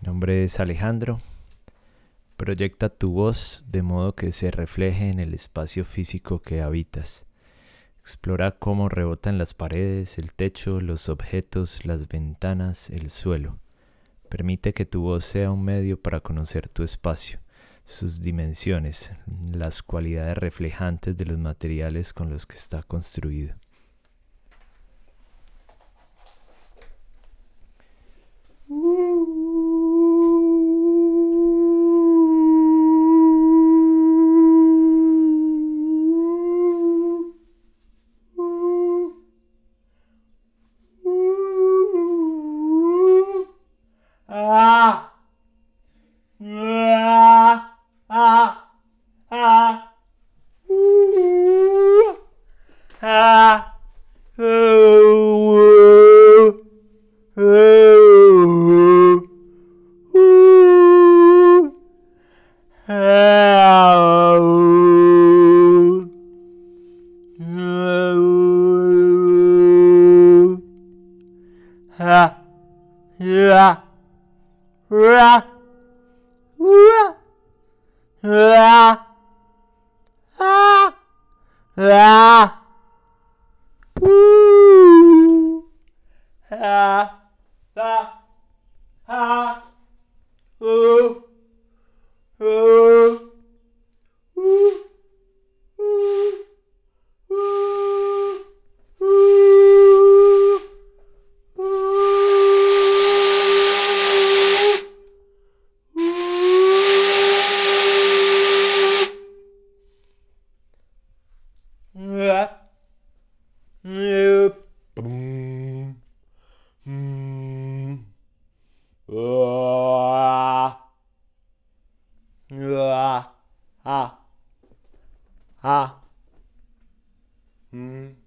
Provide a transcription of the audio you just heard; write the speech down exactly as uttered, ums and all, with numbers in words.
nombre es Alejandro. Proyecta tu voz de modo que se refleje en el espacio físico que habitas. Explora cómo rebotan las paredes, el techo, los objetos, las ventanas, el suelo. Permite que tu voz sea un medio para conocer tu espacio, sus dimensiones, las cualidades reflejantes de los materiales con los que está construido. Ah! Ah! Ah! Ah! Ooh! Ah! Ooh! Ooh! Ooh! Ah! Ooh! Ooh! Ah! Yeah! Ra! Ra! Ra! Ah! Ah! Ooh! Ah! Ah! Ah! Ooh! Ooh! Ooh! Ooh! Ooh! Ooh! Boom. Mm. Ah. Ah. Ah. Ah. Mm.